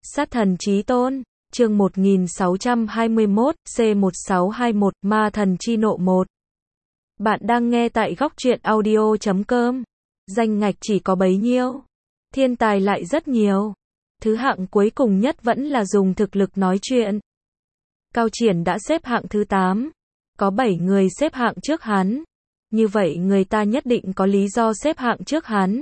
Sát thần chí tôn, chương 1621, C1621, ma thần chi nộ 1. Bạn đang nghe tại góc truyện audio.com. Danh ngạch chỉ có bấy nhiêu. Thiên tài lại rất nhiều. Thứ hạng cuối cùng nhất vẫn là dùng thực lực nói chuyện. Cao Triển đã xếp hạng thứ 8. Có 7 người xếp hạng trước hắn. Như vậy người ta nhất định có lý do xếp hạng trước hắn.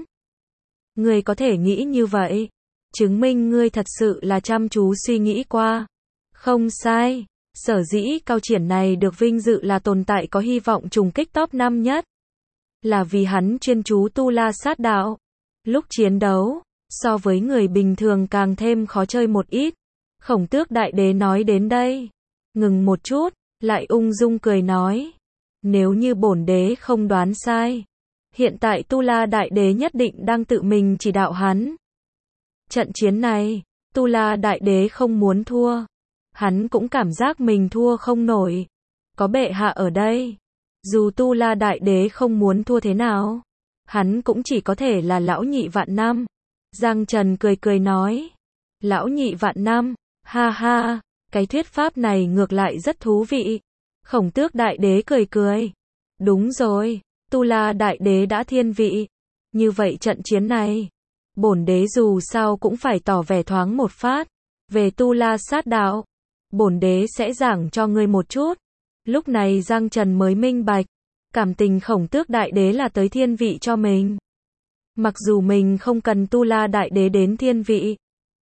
Người có thể nghĩ như vậy, chứng minh ngươi thật sự là chăm chú suy nghĩ qua. Không sai, sở dĩ Cao Triển này được vinh dự là tồn tại có hy vọng trùng kích top 5 nhất. Là vì hắn chuyên chú tu la sát đạo. Lúc chiến đấu, so với người bình thường càng thêm khó chơi một ít. Khổng Tước Đại Đế nói đến đây, ngừng một chút, lại ung dung cười nói. Nếu như bổn đế không đoán sai, hiện tại Tu La Đại Đế nhất định đang tự mình chỉ đạo hắn. Trận chiến này, Tu La Đại Đế không muốn thua. Hắn cũng cảm giác mình thua không nổi. Có bệ hạ ở đây. Dù Tu La Đại Đế không muốn thua thế nào, hắn cũng chỉ có thể là lão nhị vạn năm. Giang Trần cười cười nói. Lão nhị vạn năm, ha ha, cái thuyết pháp này ngược lại rất thú vị. Khổng Tước Đại Đế cười cười. Đúng rồi, Tu La Đại Đế đã thiên vị. Như vậy trận chiến này, bổn đế dù sao cũng phải tỏ vẻ thoáng một phát. Về Tu La sát đạo, bổn đế sẽ giảng cho ngươi một chút. Lúc này Giang Trần mới minh bạch, cảm tình Khổng Tước Đại Đế là tới thiên vị cho mình. Mặc dù mình không cần Tu La Đại Đế đến thiên vị.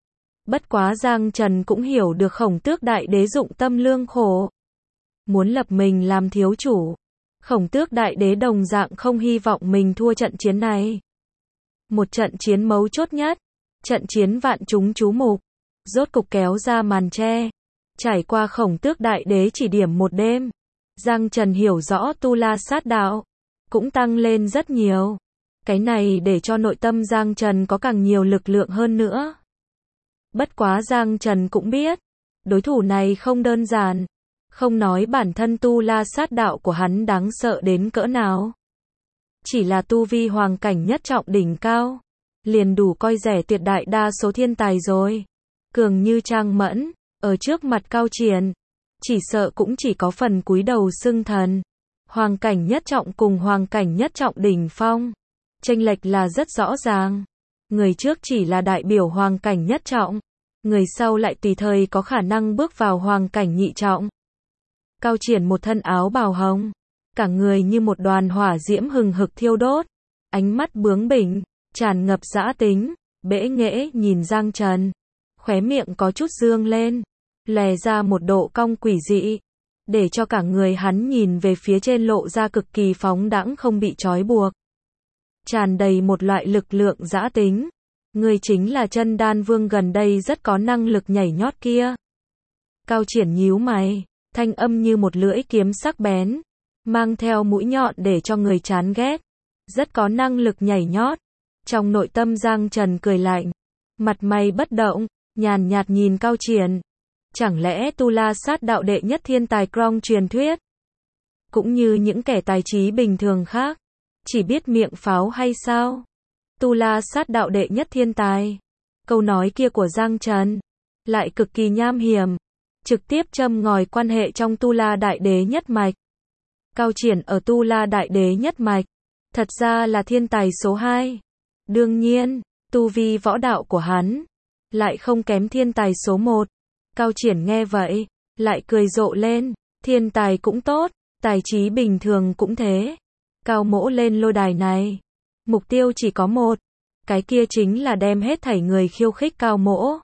Bất quá Giang Trần cũng hiểu được Khổng Tước Đại Đế dụng tâm lương khổ. Muốn lập mình làm thiếu chủ. Khổng Tước Đại Đế đồng dạng không hy vọng mình thua trận chiến này. Một trận chiến mấu chốt nhất, trận chiến vạn chúng chú mục, rốt cục kéo ra màn che. Trải qua Khổng Tước Đại Đế chỉ điểm một đêm, Giang Trần hiểu rõ Tu La sát đạo, cũng tăng lên rất nhiều. Cái này để cho nội tâm Giang Trần có càng nhiều lực lượng hơn nữa. Bất quá Giang Trần cũng biết, đối thủ này không đơn giản. Không nói bản thân Tu La sát đạo của hắn đáng sợ đến cỡ nào. Chỉ là tu vi hoàng cảnh nhất trọng đỉnh cao, liền đủ coi rẻ tuyệt đại đa số thiên tài rồi. Cường như Trang Mẫn, ở trước mặt Cao Triển, chỉ sợ cũng chỉ có phần cúi đầu xưng thần. Hoàng cảnh nhất trọng cùng hoàng cảnh nhất trọng đỉnh phong, chênh lệch là rất rõ ràng. Người trước chỉ là đại biểu hoàng cảnh nhất trọng, người sau lại tùy thời có khả năng bước vào hoàng cảnh nhị trọng. Cao Triển một thân áo bào hồng, cả người như một đoàn hỏa diễm hừng hực thiêu đốt, ánh mắt bướng bỉnh, tràn ngập dã tính, bẽ nghễ nhìn Giang Trần, khóe miệng có chút dương lên, lè ra một độ cong quỷ dị, để cho cả người hắn nhìn về phía trên lộ ra cực kỳ phóng đãng không bị trói buộc, tràn đầy một loại lực lượng dã tính. Người chính là Chân Đan Vương gần đây rất có năng lực nhảy nhót kia. Cao Triển nhíu mày, thanh âm như một lưỡi kiếm sắc bén, mang theo mũi nhọn để cho người chán ghét. Rất có năng lực nhảy nhót. Trong nội tâm Giang Trần cười lạnh, mặt mày bất động, nhàn nhạt nhìn Cao Triển. Chẳng lẽ Tu La sát đạo đệ nhất thiên tài trong truyền thuyết, cũng như những kẻ tài trí bình thường khác, chỉ biết miệng pháo hay sao? Tu La sát đạo đệ nhất thiên tài. Câu nói kia của Giang Trần lại cực kỳ nham hiểm, trực tiếp châm ngòi quan hệ trong Tu La Đại Đế nhất mạch. Cao Triển ở Tu La Đại Đế nhất mạch, thật ra là thiên tài số 2. Đương nhiên, tu vi võ đạo của hắn lại không kém thiên tài số 1. Cao Triển nghe vậy, lại cười rộ lên, thiên tài cũng tốt, tài trí bình thường cũng thế. Cao Mỗ lên lôi đài này, mục tiêu chỉ có một, cái kia chính là đem hết thảy người khiêu khích Cao Mỗ.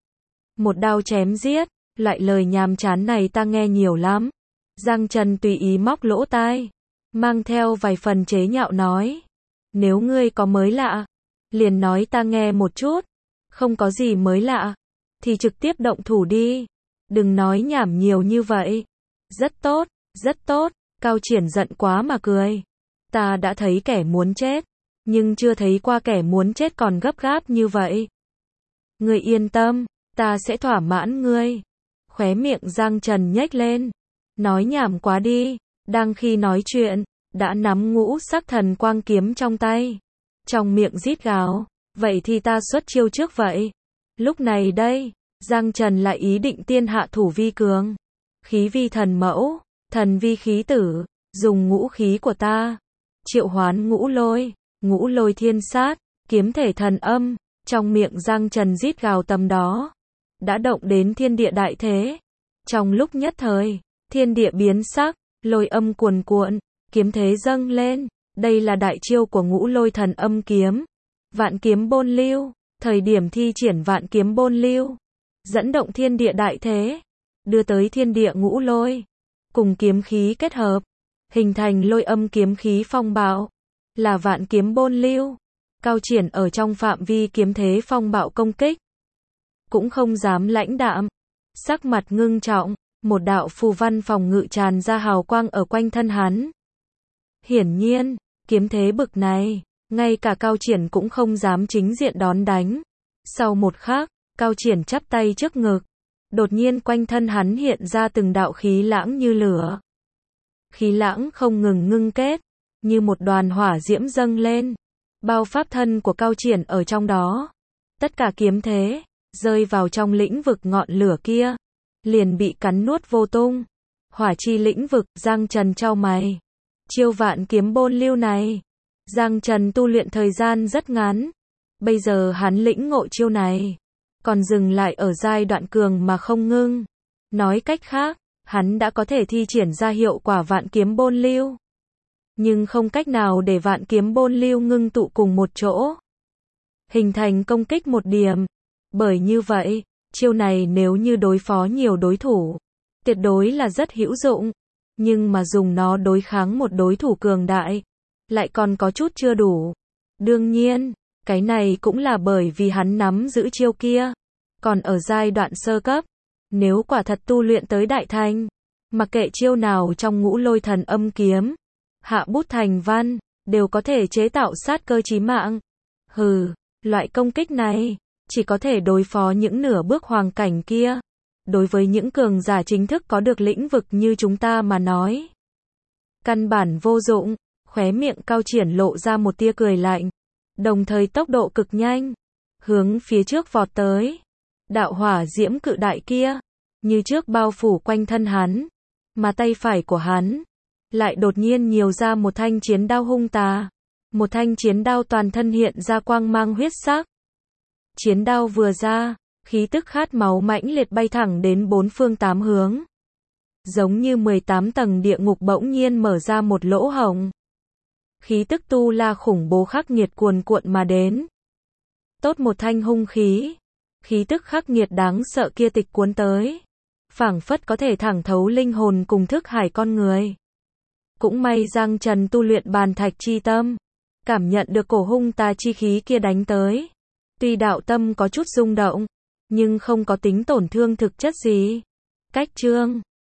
Một đao chém giết. Loại lời nhàm chán này ta nghe nhiều lắm. Giang Trần tùy ý móc lỗ tai, mang theo vài phần chế nhạo nói. Nếu ngươi có mới lạ, liền nói ta nghe một chút. Không có gì mới lạ, thì trực tiếp động thủ đi. Đừng nói nhảm nhiều như vậy. Rất tốt, rất tốt. Cao Triển giận quá mà cười. Ta đã thấy kẻ muốn chết, nhưng chưa thấy qua kẻ muốn chết còn gấp gáp như vậy. Ngươi yên tâm, ta sẽ thỏa mãn ngươi. Khóe miệng Giang Trần nhếch lên. Nói nhảm quá đi. Đang khi nói chuyện, đã nắm ngũ sắc thần quang kiếm trong tay. Trong miệng rít gào. Vậy thì ta xuất chiêu trước vậy. Lúc này đây, Giang Trần lại ý định tiên hạ thủ vi cường. Khí vi thần mẫu, thần vi khí tử, dùng ngũ khí của ta. Triệu hoán ngũ lôi thiên sát, kiếm thể thần âm, trong miệng Giang Trần rít gào tầm đó. Đã động đến thiên địa đại thế. Trong lúc nhất thời, thiên địa biến sắc, lôi âm cuồn cuộn, kiếm thế dâng lên. Đây là đại chiêu của ngũ lôi thần âm kiếm. Vạn kiếm bôn lưu, thời điểm thi triển vạn kiếm bôn lưu. Dẫn động thiên địa đại thế, đưa tới thiên địa ngũ lôi. Cùng kiếm khí kết hợp, hình thành lôi âm kiếm khí phong bạo. Là vạn kiếm bôn lưu. Cao triển ở trong phạm vi kiếm thế phong bạo công kích. Cũng không dám lãnh đạm. Sắc mặt ngưng trọng, một đạo phù văn phòng ngự tràn ra hào quang ở quanh thân hắn. Hiển nhiên, kiếm thế bực này, ngay cả Cao Triển cũng không dám chính diện đón đánh. Sau một khắc, Cao Triển chắp tay trước ngực. Đột nhiên quanh thân hắn hiện ra từng đạo khí lãng như lửa. Khí lãng không ngừng ngưng kết, như một đoàn hỏa diễm dâng lên. Bao pháp thân của Cao Triển ở trong đó. Tất cả kiếm thế, rơi vào trong lĩnh vực ngọn lửa kia. Liền bị cắn nuốt vô tung. Hỏa chi lĩnh vực, Giang Trần chau mày. Chiêu vạn kiếm bôn lưu này, Giang Trần tu luyện thời gian rất ngắn. Bây giờ hắn lĩnh ngộ chiêu này, còn dừng lại ở giai đoạn cường mà không ngưng. Nói cách khác, hắn đã có thể thi triển ra hiệu quả vạn kiếm bôn lưu. Nhưng không cách nào để vạn kiếm bôn lưu ngưng tụ cùng một chỗ. Hình thành công kích một điểm. Bởi như vậy, chiêu này nếu như đối phó nhiều đối thủ, tuyệt đối là rất hữu dụng. Nhưng mà dùng nó đối kháng một đối thủ cường đại, lại còn có chút chưa đủ. Đương nhiên, cái này cũng là bởi vì hắn nắm giữ chiêu kia. Còn ở giai đoạn sơ cấp, nếu quả thật tu luyện tới đại thành, mặc kệ chiêu nào trong ngũ lôi thần âm kiếm, hạ bút thành văn, đều có thể chế tạo sát cơ chí mạng. Hừ, loại công kích này, chỉ có thể đối phó những nửa bước hoàng cảnh kia. Đối với những cường giả chính thức có được lĩnh vực như chúng ta mà nói, căn bản vô dụng. Khóe miệng Cao Triển lộ ra một tia cười lạnh, đồng thời tốc độ cực nhanh, hướng phía trước vọt tới. Đạo hỏa diễm cự đại kia, như trước bao phủ quanh thân hắn, mà tay phải của hắn, lại đột nhiên nhiều ra một thanh chiến đao hung tà. Một thanh chiến đao toàn thân hiện ra quang mang huyết sắc. Chiến đao vừa ra, khí tức khát máu mãnh liệt bay thẳng đến bốn phương tám hướng. Giống như 18 tầng địa ngục bỗng nhiên mở ra một lỗ hổng. Khí tức tu la khủng bố khắc nghiệt cuồn cuộn mà đến. Tốt một thanh hung khí. Khí tức khắc nghiệt đáng sợ kia tịch cuốn tới. Phảng phất có thể thẳng thấu linh hồn cùng thức hải con người. Cũng may Giang Trần tu luyện bàn thạch chi tâm. Cảm nhận được cổ hung tà chi khí kia đánh tới. Tuy đạo tâm có chút rung động, nhưng không có tính tổn thương thực chất gì. Cách chương